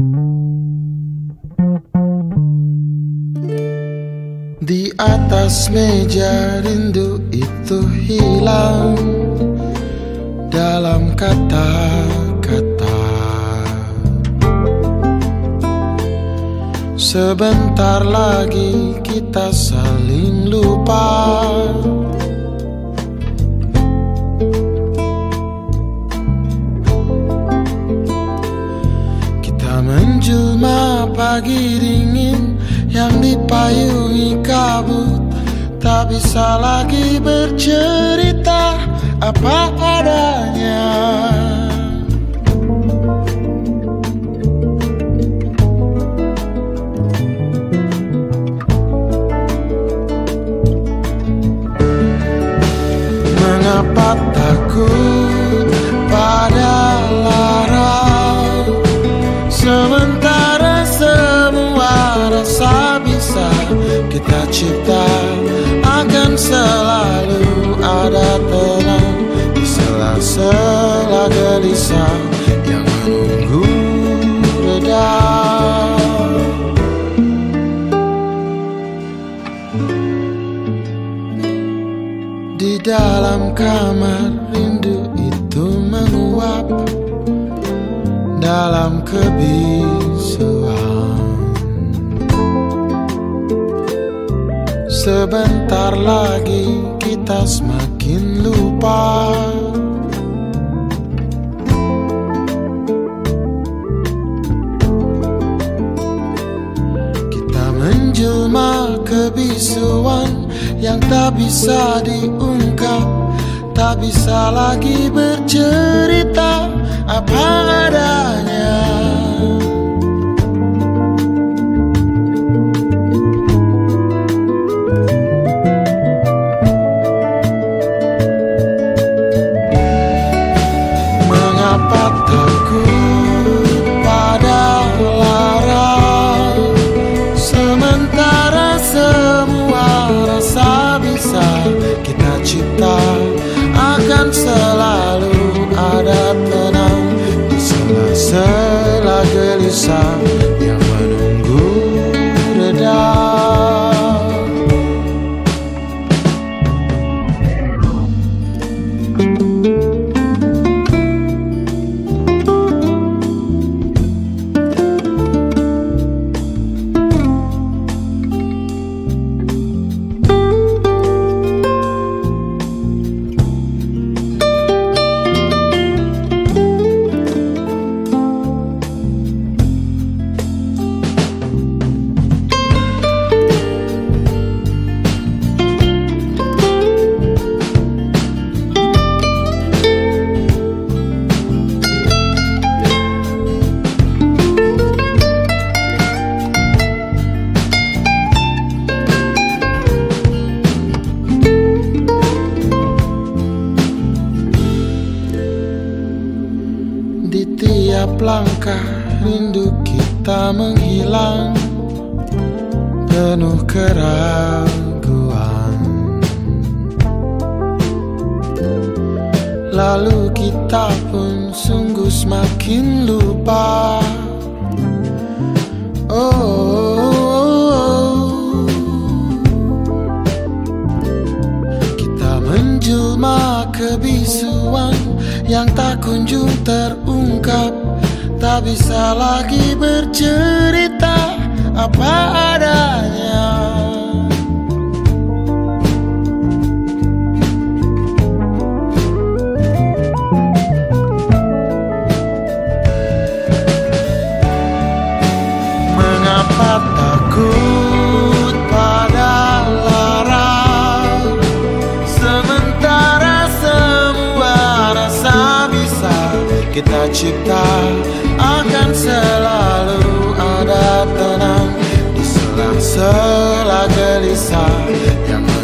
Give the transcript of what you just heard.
Di atas meja rindu itu hilang dalam kata-kata. Sebentar lagi kita saling lupa. Kita menjelma pagi dingin yang dipayungi kabut. Tak bisa lagi bercerita apa adanya. Mengapa takut pada lara, sementara semua rasa bisa kita cipta. Akan selalu ada tenang di sela-sela gelisah yang menunggu reda. Di dalam kamar rindu itu menguap dalam kebisuan. Sebentar lagi kita semakin lupa. Kita menjelma kebisuan yang tak bisa diungkap. Tak bisa lagi bercerita apa adanya. Kita cipta akan selalu ada tenang di sela-sela gelisah yang menunggu reda. Di tiap langkah rindu kita menghilang, penuh keraguan. Lalu kita pun sungguh semakin lupa. Kita menjelma kebisuan yang tak kunjung terungkap. Tak bisa lagi bercerita apa adanya. Mengapa takut pada lara, sementara semua rasa bisa kita cipta. Akan selalu ada tenang di sela-sela gelisah yang